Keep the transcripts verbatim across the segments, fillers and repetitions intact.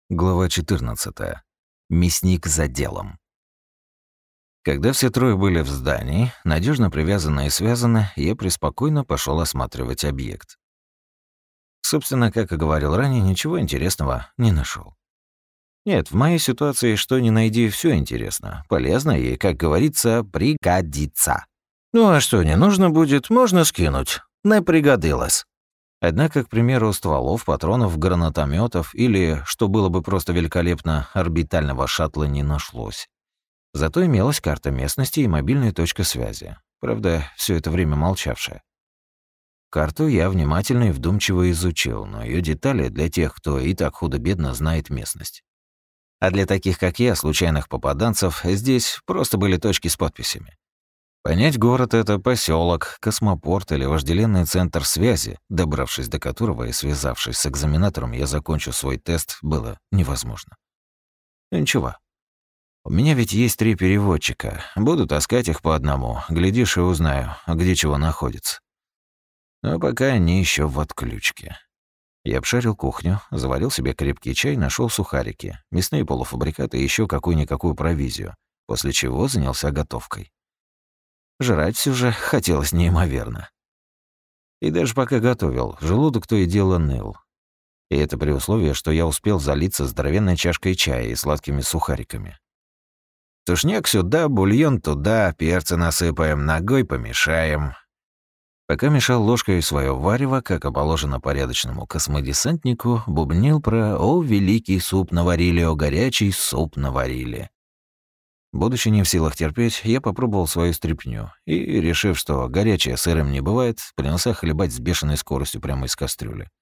Глава четырнадцатая. Мясник за делом. Когда все трое были в здании, надежно привязаны и связаны, я преспокойно пошел осматривать объект. Собственно, как и говорил ранее, ничего интересного не нашел. Нет, в моей ситуации что ни найди, все интересно, полезно и, как говорится, пригодится. Ну а что не нужно будет, можно скинуть. Не пригодилось. Однако, к примеру, стволов, патронов, гранатометов или, что было бы просто великолепно, орбитального шаттла не нашлось. Зато имелась карта местности и мобильная точка связи. Правда, все это время молчавшая. Карту я внимательно и вдумчиво изучил, но ее детали для тех, кто и так худо-бедно знает местность. А для таких, как я, случайных попаданцев, здесь просто были точки с подписями. Понять город — это поселок, космопорт или вожделенный центр связи, добравшись до которого и связавшись с экзаменатором, я закончу свой тест, было невозможно. Ну, ничего. У меня ведь есть три переводчика. Буду таскать их по одному. Глядишь и узнаю, где чего находится. Но пока они еще в отключке. Я обшарил кухню, заварил себе крепкий чай, нашел сухарики, мясные полуфабрикаты и еще какую-никакую провизию, после чего занялся готовкой. Жрать все же хотелось неимоверно. И даже пока готовил, желудок то и дело ныл. И это при условии, что я успел залиться здоровенной чашкой чая и сладкими сухариками. Тушняк сюда, бульон туда, перцы насыпаем, ногой помешаем. Пока мешал ложкой свое варево, как и положено порядочному космодесантнику, бубнил про «О, великий суп наварили, о, горячий суп наварили». Будучи не в силах терпеть, я попробовал свою стряпню и, решив, что горячее сырым не бывает, принялся хлебать с бешеной скоростью прямо из кастрюли.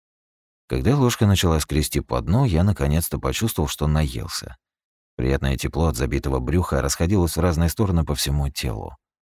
Когда ложка начала скрести по дну, я наконец-то почувствовал, что наелся. Приятное тепло от забитого брюха расходилось в разные стороны по всему телу.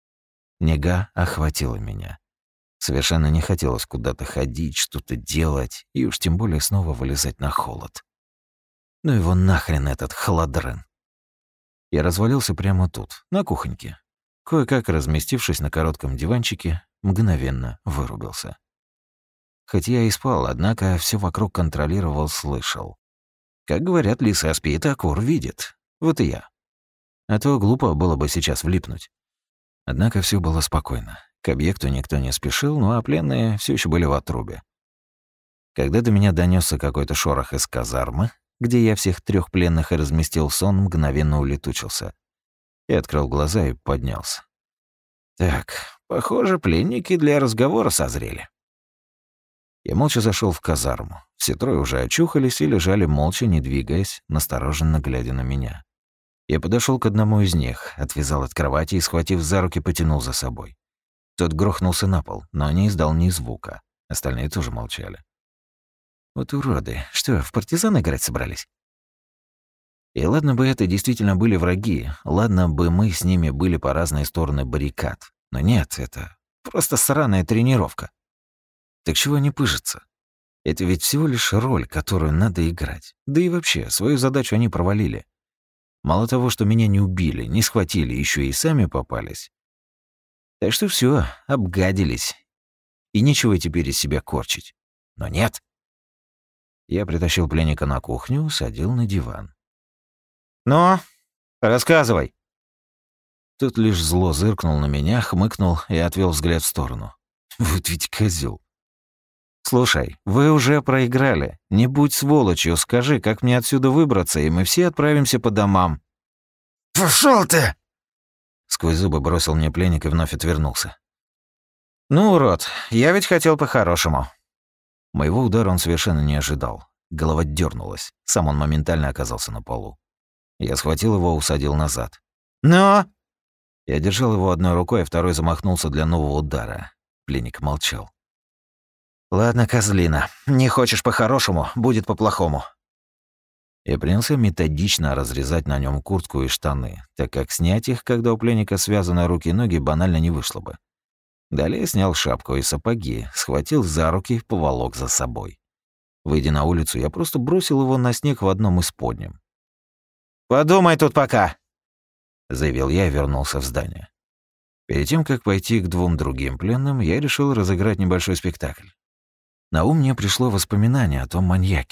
Нега охватила меня. Совершенно не хотелось куда-то ходить, что-то делать, и уж тем более снова вылезать на холод. Ну его нахрен этот холодрын. Я развалился прямо тут, на кухоньке. Кое-как разместившись на коротком диванчике, мгновенно вырубился. Хоть я и спал, однако все вокруг контролировал, слышал. Как говорят, лиса спит, а кур видит. Вот и я. А то глупо было бы сейчас влипнуть. Однако все было спокойно. К объекту никто не спешил, ну а пленные все еще были в отрубе. Когда до меня донесся какой-то шорох из казармы, где я всех трех пленных и разместил, сон мгновенно улетучился. Я открыл глаза и поднялся. Так, похоже, пленники для разговора созрели. Я молча зашел в казарму. Все трое уже очухались и лежали молча, не двигаясь, настороженно глядя на меня. Я подошел к одному из них, отвязал от кровати и, схватив за руки, потянул за собой. Тот грохнулся на пол, но не издал ни звука. Остальные тоже молчали. Вот уроды. Что, в партизан играть собрались? И ладно бы это действительно были враги, ладно бы мы с ними были по разные стороны баррикад. Но нет, это просто сраная тренировка. Так чего они пыжатся? Это ведь всего лишь роль, которую надо играть. Да и вообще, свою задачу они провалили. Мало того, что меня не убили, не схватили, еще и сами попались. Так что все, обгадились. И нечего теперь из себя корчить. Но нет. Я притащил пленника на кухню, садил на диван. «Ну, рассказывай». Тот лишь зло зыркнул на меня, хмыкнул и отвел взгляд в сторону. Вот ведь козел. «Слушай, вы уже проиграли. Не будь сволочью, скажи, как мне отсюда выбраться, и мы все отправимся по домам». «Пошёл ты!» Сквозь зубы бросил мне пленник и вновь отвернулся. «Ну, урод, я ведь хотел по-хорошему». Моего удара он совершенно не ожидал. Голова дернулась. Сам он моментально оказался на полу. Я схватил его, усадил назад. «Но!» Я держал его одной рукой, а второй замахнулся для нового удара. Пленник молчал. «Ладно, козлина, не хочешь по-хорошему, будет по-плохому». Я принялся методично разрезать на нем куртку и штаны, так как снять их, когда у пленника связаны руки и ноги, банально не вышло бы. Далее снял шапку и сапоги, схватил за руки, поволок за собой. Выйдя на улицу, я просто бросил его на снег в одном из подням. «Подумай тут пока», — заявил я и вернулся в здание. Перед тем, как пойти к двум другим пленным, я решил разыграть небольшой спектакль. На ум мне пришло воспоминание о том маньяке.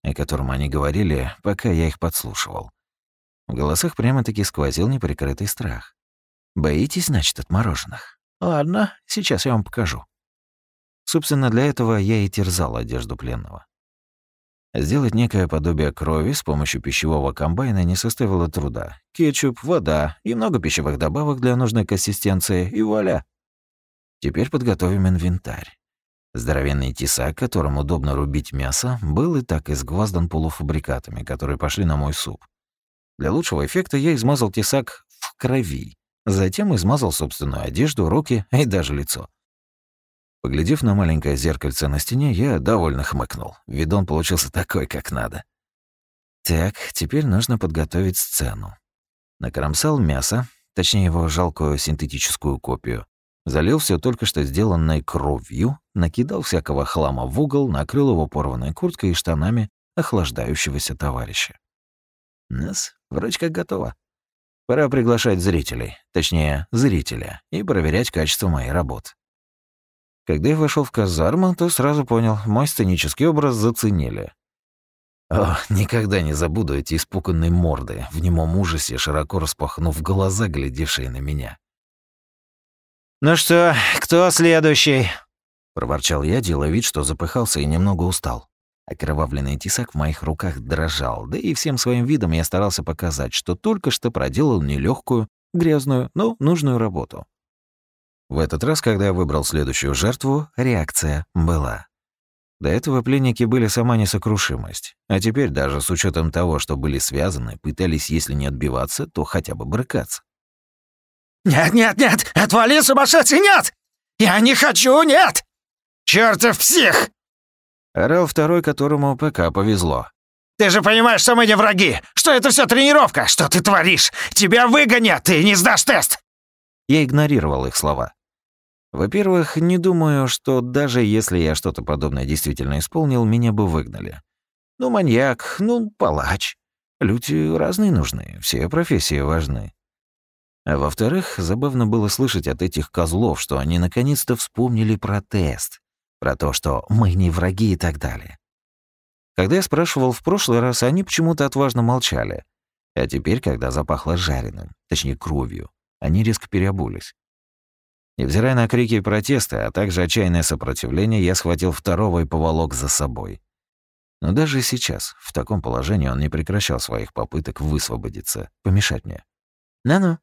о котором они говорили, пока я их подслушивал. В голосах прямо-таки сквозил неприкрытый страх. «Боитесь, значит, отмороженных? Ладно, сейчас я вам покажу». Собственно, для этого я и терзал одежду пленного. Сделать некое подобие крови с помощью пищевого комбайна не составило труда. Кетчуп, вода и много пищевых добавок для нужной консистенции, и вуаля. Теперь подготовим инвентарь. Здоровенный тесак, которым удобно рубить мясо, был и так изгвоздан полуфабрикатами, которые пошли на мой суп. Для лучшего эффекта я измазал тесак в крови, затем измазал собственную одежду, руки и даже лицо. Поглядев на маленькое зеркальце на стене, я довольно хмыкнул. Видон получился такой, как надо. Так, теперь нужно подготовить сцену. Накромсал мясо, точнее его жалкую синтетическую копию. Залил все только что сделанной кровью, накидал всякого хлама в угол, накрыл его порванной курткой и штанами охлаждающегося товарища. Нас, вроде как готово. Пора приглашать зрителей, точнее, зрителя, и проверять качество моей работы. Когда я вошел в казарму, то сразу понял, мой сценический образ заценили. О, никогда не забуду эти испуганные морды, в немом ужасе, широко распахнув глаза, глядевшие на меня. «Ну что, кто следующий?» — проворчал я, делая вид, что запыхался и немного устал. Окровавленный тесак в моих руках дрожал, да и всем своим видом я старался показать, что только что проделал нелегкую, грязную, но нужную работу. В этот раз, когда я выбрал следующую жертву, реакция была. До этого пленники были сама несокрушимость, а теперь даже с учетом того, что были связаны, пытались, если не отбиваться, то хотя бы брыкаться. «Нет, нет, нет! Отвали, сумасшедший, нет! Я не хочу, нет! Чёртов псих!» Орал второй, которому пока повезло. «Ты же понимаешь, что мы не враги! Что это все тренировка! Что ты творишь? Тебя выгонят, ты не сдашь тест!» Я игнорировал их слова. Во-первых, не думаю, что даже если я что-то подобное действительно исполнил, меня бы выгнали. Ну, маньяк, ну, палач. Люди разные нужны, все профессии важны. А во-вторых, забавно было слышать от этих козлов, что они наконец-то вспомнили про тест, про то, что мы не враги и так далее. Когда я спрашивал в прошлый раз, они почему-то отважно молчали. А теперь, когда запахло жареным, точнее кровью, они резко переобулись. Невзирая на крики и протесты, а также отчаянное сопротивление, я схватил второго и поволок за собой. Но даже сейчас, в таком положении, он не прекращал своих попыток высвободиться, помешать мне. «Ну-ну».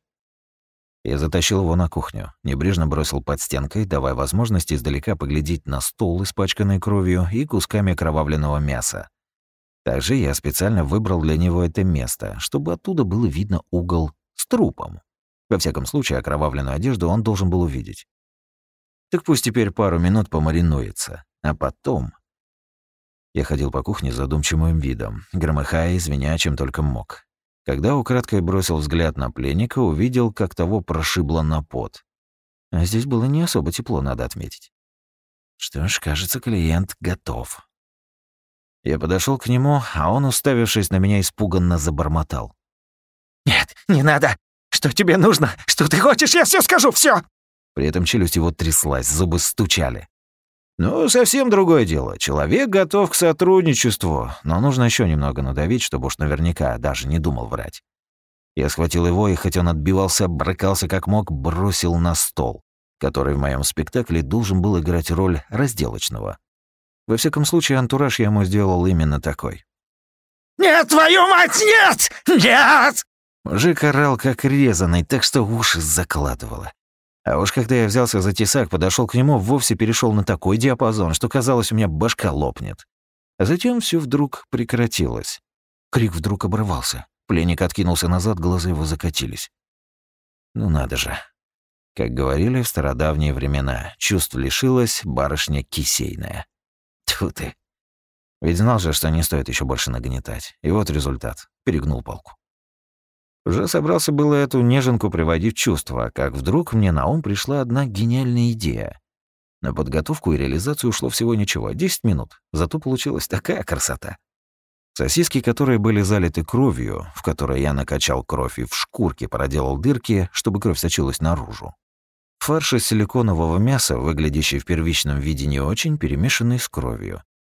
Я затащил его на кухню, небрежно бросил под стенкой, давая возможность издалека поглядеть на стол, испачканный кровью и кусками окровавленного мяса. Также я специально выбрал для него это место, чтобы оттуда было видно угол с трупом. Во всяком случае, окровавленную одежду он должен был увидеть. Так пусть теперь пару минут помаринуется, а потом... Я ходил по кухне с задумчивым видом, громыхая и звеня, чем только мог. Когда украдкой бросил взгляд на пленника, увидел, как того прошибло на пот. А здесь было не особо тепло, надо отметить. Что ж, кажется, клиент готов. Я подошел к нему, а он, уставившись на меня, испуганно забормотал. «Нет, не надо! Что тебе нужно? Что ты хочешь? Я все скажу, все. При этом челюсть его тряслась, зубы стучали. Ну, совсем другое дело. Человек готов к сотрудничеству, но нужно еще немного надавить, чтобы уж наверняка даже не думал врать. Я схватил его, и хоть он отбивался, брыкался как мог, бросил на стол, который в моем спектакле должен был играть роль разделочного. Во всяком случае, антураж я ему сделал именно такой. «Нет, твою мать, нет! Нет!» Мужик орал как резаный, так что уши закладывало. А уж когда я взялся за тесак, подошел к нему, вовсе перешел на такой диапазон, что казалось, у меня башка лопнет. А затем все вдруг прекратилось. Крик вдруг обрывался. Пленник откинулся назад, глаза его закатились. Ну надо же. Как говорили в стародавние времена, чувств лишилась барышня кисейная. Тьфу ты. Ведь знал же, что не стоит еще больше нагнетать. И вот результат. Перегнул палку. Уже собрался было эту неженку приводить в чувство, как вдруг мне на ум пришла одна гениальная идея. На подготовку и реализацию ушло всего ничего, десять минут. Зато получилась такая красота. Сосиски, которые были залиты кровью, в которой я накачал кровь и в шкурке проделал дырки, чтобы кровь сочилась наружу. Фарш из силиконового мяса, выглядящий в первичном виде не очень, перемешанный с кровью.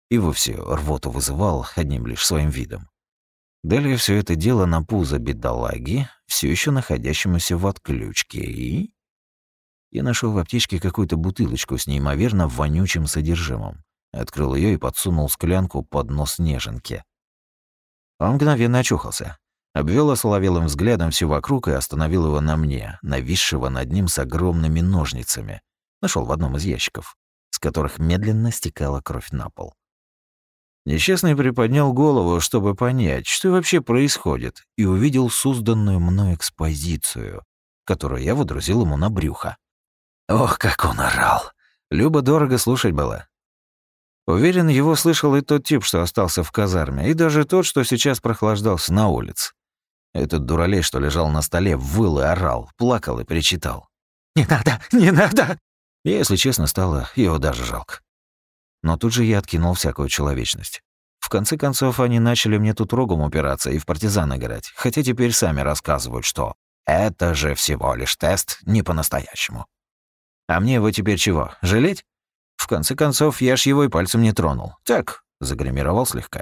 и вовсе рвоту вызывал одним лишь своим видом. Далее все это дело на пузо бедолаги, все еще находящемуся в отключке, и... Я нашел в аптечке какую-то бутылочку с неимоверно вонючим содержимым. Открыл ее и подсунул склянку под нос неженки. Он мгновенно очухался. Обвел осоловелым взглядом все вокруг и остановил его на мне, нависшего над ним с огромными ножницами. Нашел в одном из ящиков, с которых медленно стекала кровь на пол. Несчастный приподнял голову, чтобы понять, что вообще происходит, и увидел созданную мной экспозицию, которую я водрузил ему на брюхо. Ох, как он орал! Любо-дорого слушать было. Уверен, его слышал и тот тип, что остался в казарме, и даже тот, что сейчас прохлаждался на улице. Этот дуралей, что лежал на столе, выл и орал, плакал и причитал. «Не надо! Не надо!» И, если честно, стало его даже жалко. Но тут же я откинул всякую человечность. В конце концов, они начали мне тут рогом упираться и в партизан играть, хотя теперь сами рассказывают, что это же всего лишь тест не по-настоящему. А мне его теперь чего, жалеть? В конце концов, я ж его и пальцем не тронул. Так, загримировал слегка.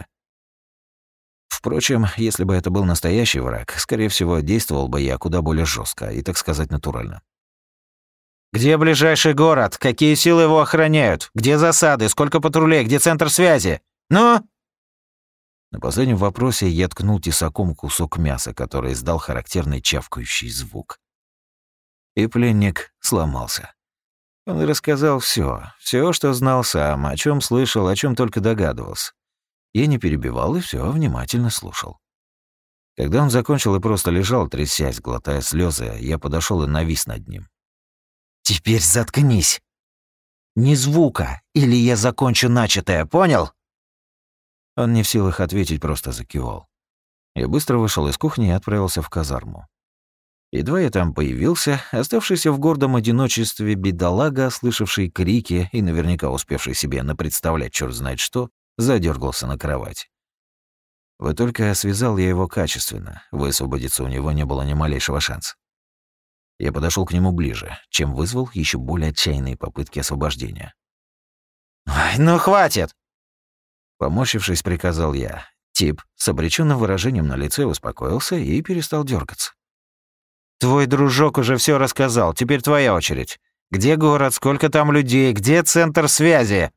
Впрочем, если бы это был настоящий враг, скорее всего, действовал бы я куда более жестко и, так сказать, натурально. «Где ближайший город? Какие силы его охраняют? Где засады? Сколько патрулей? Где центр связи? Ну?» На последнем вопросе я ткнул тесаком кусок мяса, который издал характерный чавкающий звук. И пленник сломался. Он рассказал все, все, что знал сам, о чем слышал, о чем только догадывался. Я не перебивал и все внимательно слушал. Когда он закончил и просто лежал, трясясь, глотая слезы, я подошел и навис над ним. «Теперь заткнись. Ни звука, или я закончу начатое, понял?» Он не в силах ответить, просто закивал. Я быстро вышел из кухни и отправился в казарму. Едва я там появился, оставшийся в гордом одиночестве бедолага, слышавший крики и наверняка успевший себе напредставлять чёрт знает что, задергался на кровать. Вот только связал я его качественно, высвободиться у него не было ни малейшего шанса. Я подошел к нему ближе, чем вызвал еще более отчаянные попытки освобождения. «Ой, ну хватит!» Поморщившись, приказал я. Тип с обречённым выражением на лице успокоился и перестал дергаться. «Твой дружок уже все рассказал, теперь твоя очередь. Где город, сколько там людей, где центр связи?»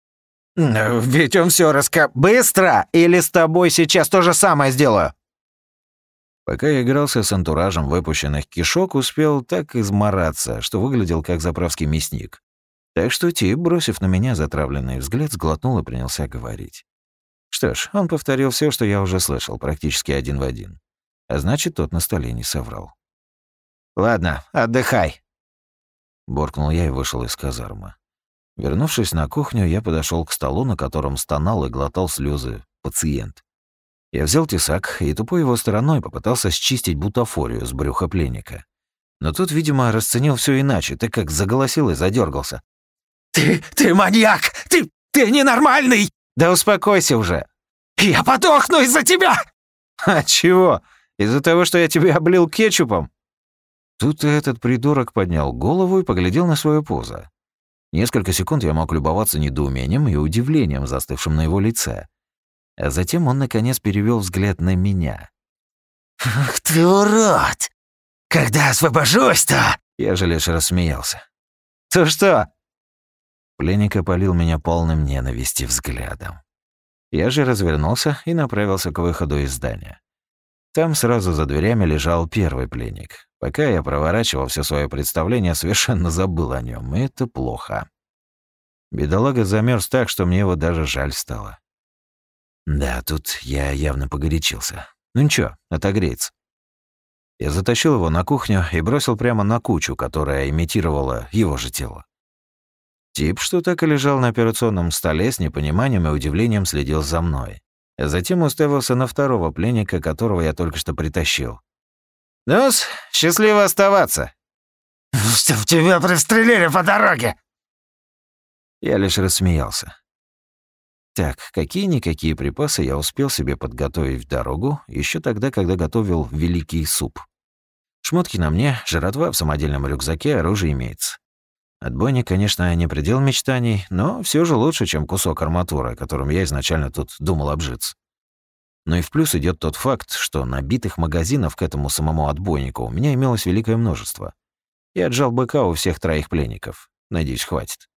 «Ведь он все раска... Быстро! Или с тобой сейчас то же самое сделаю!» Пока я игрался с антуражем выпущенных кишок, успел так измораться, что выглядел как заправский мясник. Так что тип, бросив на меня затравленный взгляд, сглотнул и принялся говорить. Что ж, он повторил все, что я уже слышал, практически один в один. А значит, тот на столе не соврал. «Ладно, отдыхай», — буркнул я и вышел из казармы. Вернувшись на кухню, я подошел к столу, на котором стонал и глотал слезы пациент. Я взял тесак и тупой его стороной попытался счистить бутафорию с брюха пленника. Но тот, видимо, расценил все иначе, так как заголосил и задергался. «Ты... ты маньяк! Ты... ты ненормальный!» «Да успокойся уже!» «Я подохну из-за тебя!» «А чего? Из-за того, что я тебя облил кетчупом?» Тут этот придурок поднял голову и поглядел на свою пузо. Несколько секунд я мог любоваться недоумением и удивлением, застывшим на его лице. А затем он, наконец, перевел взгляд на меня. «Ах ты урод! Когда освобожусь-то?» Я же лишь рассмеялся. «То что?» Пленник опалил меня полным ненависти взглядом. Я же развернулся и направился к выходу из здания. Там сразу за дверями лежал первый пленник. Пока я проворачивал все свое представление, совершенно забыл о нем, и это плохо. Бедолага замерз так, что мне его даже жаль стало. Да, тут я явно погорячился. Ну ничего, отогреется. Я затащил его на кухню и бросил прямо на кучу, которая имитировала его же тело. Тип, что так и лежал на операционном столе, с непониманием и удивлением следил за мной. А затем уставился на второго пленника, которого я только что притащил. «Ну-с, счастливо оставаться!» «Чтоб тебя пристрелили по дороге!» Я лишь рассмеялся. Так, какие-никакие припасы я успел себе подготовить в дорогу еще тогда, когда готовил великий суп. Шмотки на мне, жратва в самодельном рюкзаке, оружие имеется. Отбойник, конечно, не предел мечтаний, но все же лучше, чем кусок арматуры, которым я изначально тут думал обжиться. Но и в плюс идет тот факт, что набитых магазинов к этому самому отбойнику у меня имелось великое множество. Я отжал быка у всех троих пленников. Надеюсь, хватит.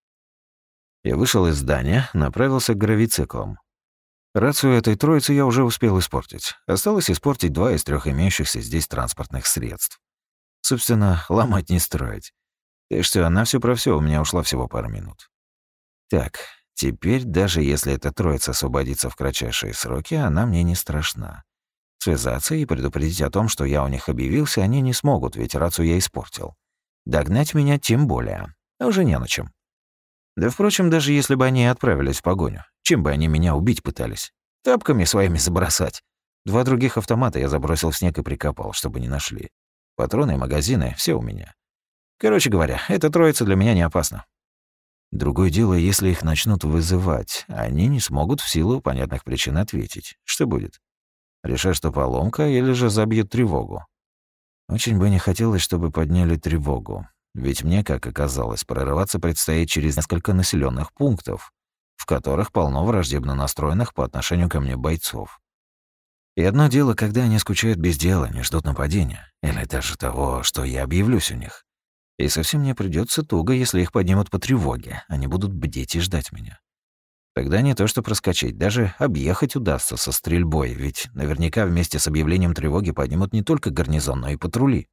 Я вышел из здания, направился к гравициклам. Рацию этой троицы я уже успел испортить. Осталось испортить два из трех имеющихся здесь транспортных средств. Собственно, ломать не строить. Так что на все про все у меня ушло всего пару минут. Так, теперь даже если эта троица освободится в кратчайшие сроки, она мне не страшна. Связаться и предупредить о том, что я у них объявился, они не смогут, ведь рацию я испортил. Догнать меня тем более. А уже не на чем. Да, впрочем, даже если бы они отправились в погоню, чем бы они меня убить пытались? Тапками своими забросать. Два других автомата я забросил в снег и прикопал, чтобы не нашли. Патроны и магазины — все у меня. Короче говоря, эта троица для меня не опасна. Другое дело, если их начнут вызывать, они не смогут в силу понятных причин ответить. Что будет? Решат, что поломка, или же забьют тревогу? Очень бы не хотелось, чтобы подняли тревогу. Ведь мне, как оказалось, прорываться предстоит через несколько населенных пунктов, в которых полно враждебно настроенных по отношению ко мне бойцов. И одно дело, когда они скучают без дела, не ждут нападения, или даже того, что я объявлюсь у них. И совсем мне придется туго, если их поднимут по тревоге, они будут бдеть и ждать меня. Тогда не то что проскочить, даже объехать удастся со стрельбой, ведь наверняка вместе с объявлением тревоги поднимут не только гарнизон, но и патрули.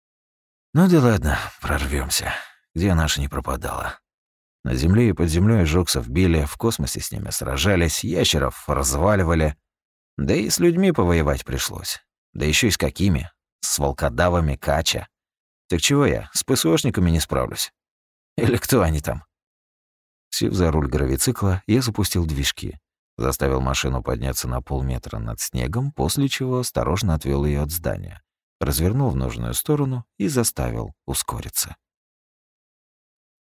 Ну да ладно, прорвемся. Где наша не пропадала? На земле и под землей жуксов били, в космосе с ними сражались, ящеров разваливали. Да и с людьми повоевать пришлось. Да еще и с какими? С волкодавами Кача. Так чего я, с ПСОшниками не справлюсь? Или кто они там? Сев за руль гравицикла, я запустил движки. Заставил машину подняться на полметра над снегом, после чего осторожно отвел ее от здания. Развернул в нужную сторону и заставил ускориться.